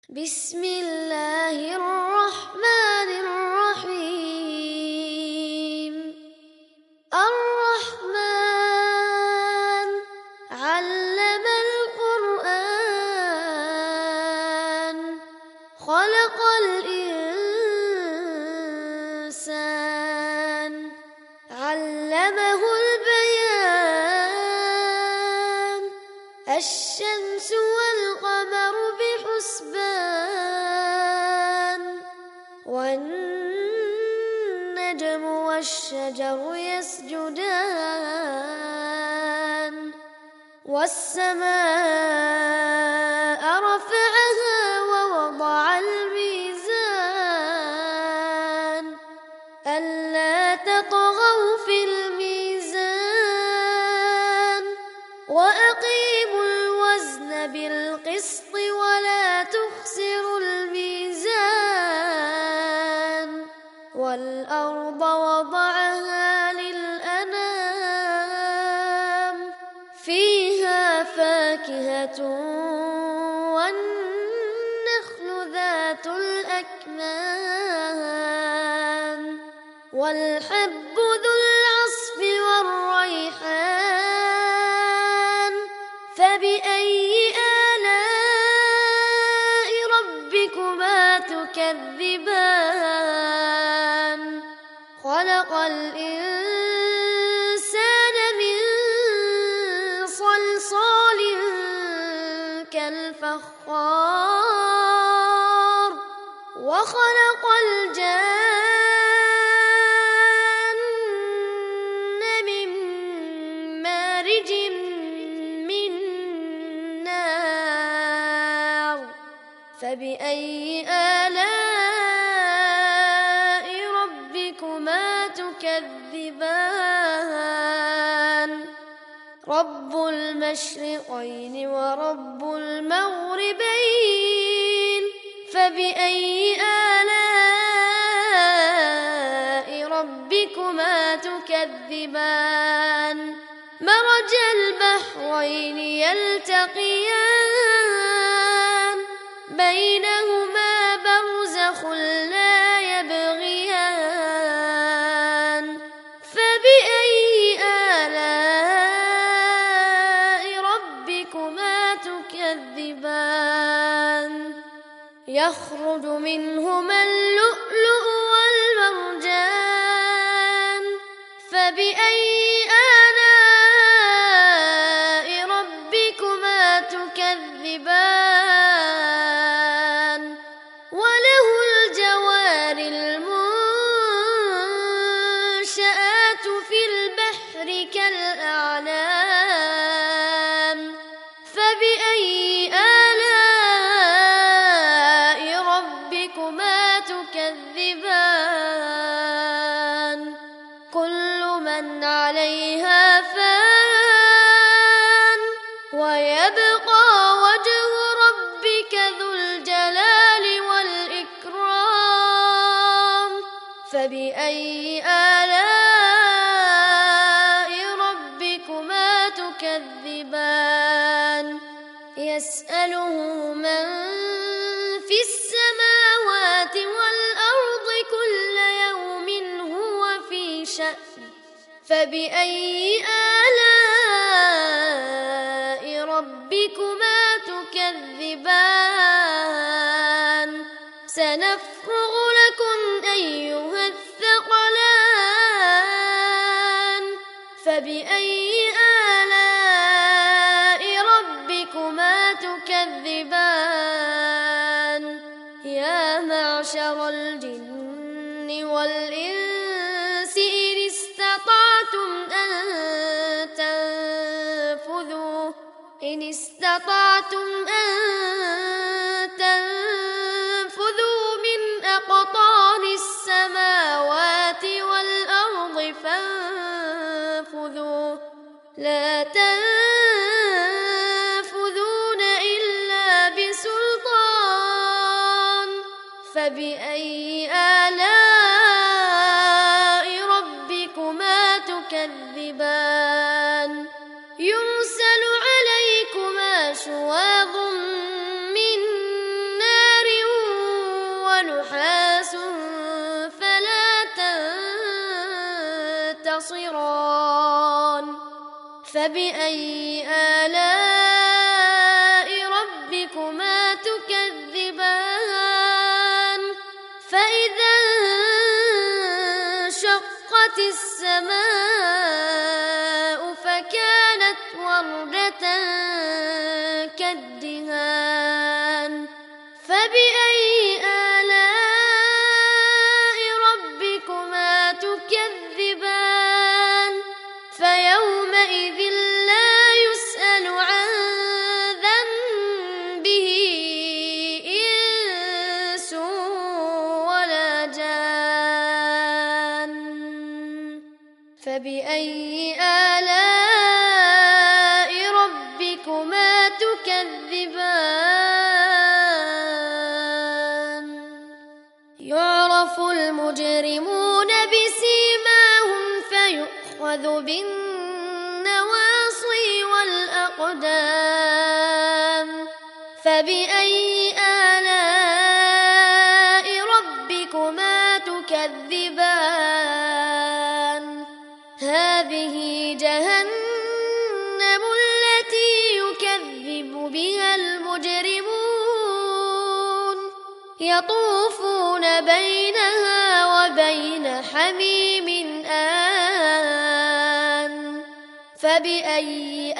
بسم الله الرحمن الرحيم. الرحمن علم القرآن خلق الإنسان علمه البيان. الشمس والقمر بحسبان والنجم والشجر يسجدان. والسماء رفعها ووضع الميزان ألا تطغوا في الميزان وأقيموا الوزن بالقسط ولا تخسروا الميزان. والأرض وضعها للأنام فيها فاكهة والنخل ذات الأكمام والحب ذو العصف والريحان. فبأي آلاء ربكما تكذبان. خلق الإنسان من صلصال كالفخار وخلق الجان من مارج من نار. فبأي آلاء ربكما تكذبان. رب المشرقين ورب المغربين. فبأي آلاء ربكما تكذبان. مرج البحرين يلتقيان بينهما برزخ لا يبغيان. فبأي آلاء ربكما تكذبان. يخرج منهما اللؤلؤ والمرجان. فبأي آلاء ربكما تكذبان. وله الجوار المنشآت في البحر كالأعلام. فبأي آلاء ربكما تكذبان. كل من عليها فان ويبقى وجه ربك ذو الجلال والإكرام. فبأي آلاء ربكما تكذبان. يسأله من في السماوات والأرض كل يوم هو في شأن. فبأي آلاء ربكما تكذبان. سنفرغ لكم أيها الثقلان. فبأي آلاء ربكما تكذبان. يا معشر الجن والإنس إن استطعتم أن تنفذوا من أقطار السماوات والأرض فانفذوا لا تنفذون إلا بسلطان. فبأي آلاء ربكما تكذبان. يرسل عليكما شواظ من نار نحاس فلا تنتصران فبأي آلاء ربكما تكذبان فإذا انشقت السماء فكانت وردة كالدهان فبأي آلاء ربكما تكذبان فيومئذ لا يسأل عن ذنبه إنس ولا جان فبأي آلاء ربكما تكذبان يعرف المجرمون بسيماهم فيؤخذ بالنواصي والأقدام فبأي آلاء ربكما تكذبان هذه جهنم التي يكذب بها المجرمون يطوفون بينها وبين حميم آن فبأي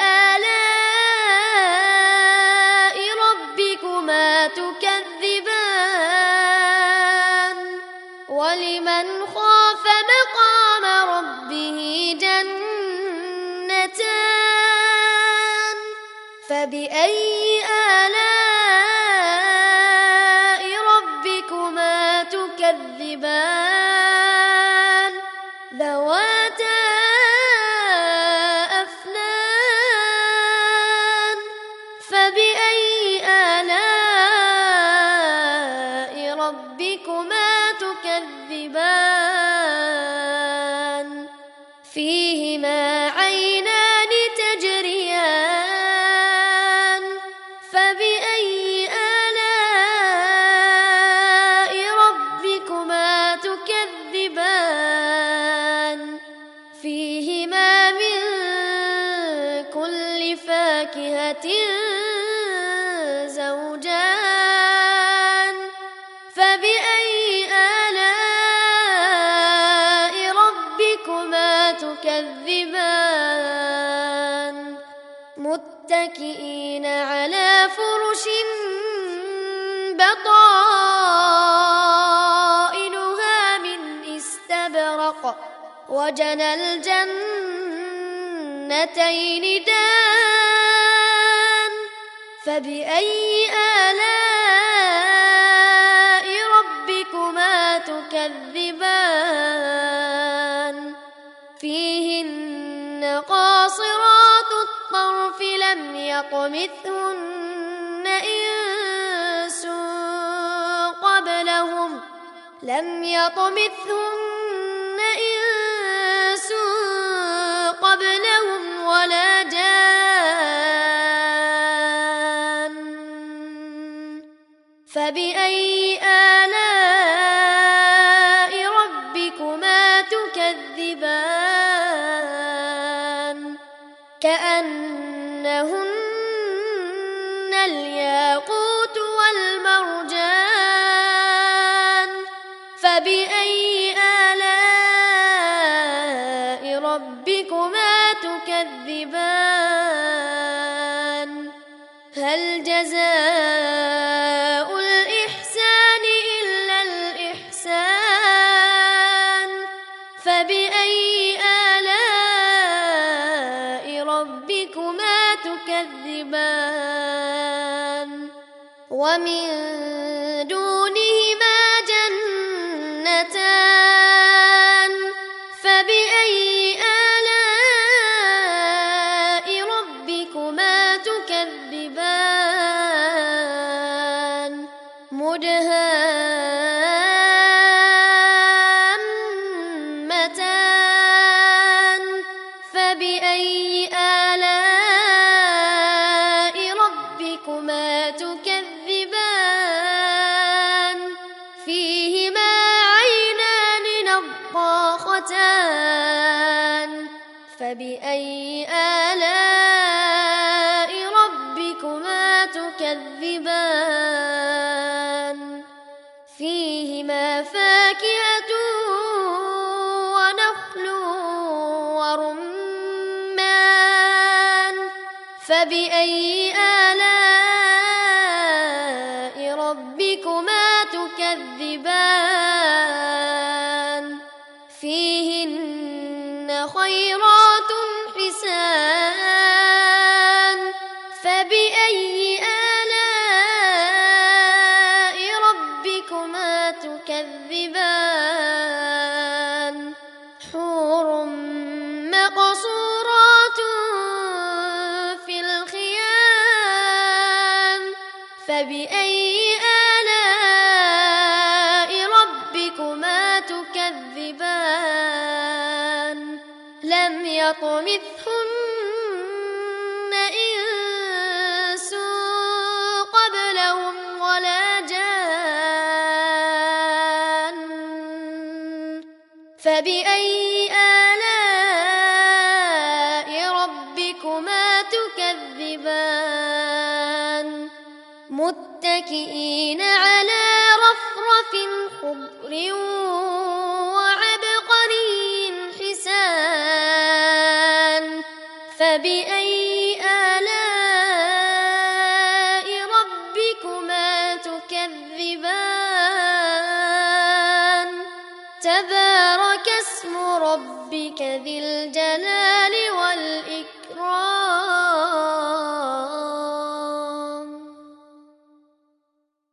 آلاء ربكما تكذبان ولمن خاف مقام ربه جنتان فبأي آلاء ربكما تكذبان ذواتا أفنان فبأي آلاء ربكما تكذبان فيهما عينان تجريان فبأي آلاء ربكما تكذبان فيهما من كل فاكهة زوجان فبأي آلاء ربكما تكذبان متكئين على فرش بطائنها من استبرق وجنى الجنتين دان فبأي آلاء ربكما تكذبان فيهن قاصرات الطرف لم يطمثهن إنس قبلهم ولا جان فبأي آلاء ربكما تكذبان كأنهن الياقوت والمرجان فبأي آلاء ربكما تكذبان هل جزاء الإحسان إلا الإحسان فبأي آلاء ربكما تكذبان ومن دونهما جنتان فبأي آلاء ربكما تكذبان مدهامتان فبأي آلاء ربكما تكذبان فيه فبأي آلاء ربكما تكذبان فيهما فاكهة ونخل ورمان فبأي آلاء ربكما تكذبان فيهن خيرات حسان فبأي آلاء ربكما تكذبان حور مقصورات في الخيام فبأي آلاء ربكما تكذبان لم يطمثهن إنس قبلهم ولا جان فبأي آلاء ربكما تكذبان متكئين على رفرف خضر وعبقري حسان فبأي آلاء ربكما تكذبان تبارك اسم ربك ذي الجلال